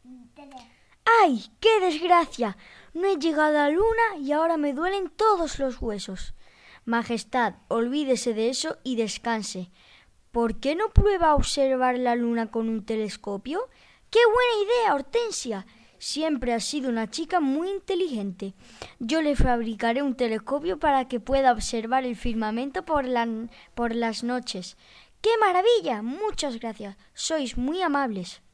¡Ay, qué desgracia! No he llegado a la luna y ahora me duelen todos los huesos. Majestad, olvídese de eso y descanse. ¿Por qué no prueba a observar la luna con un telescopio? ¡Qué buena idea, Hortensia! Siempre has sido una chica muy inteligente. Yo le fabricaré un telescopio para que pueda observar el firmamento por las noches. ¡Qué maravilla! Muchas gracias. Sois muy amables.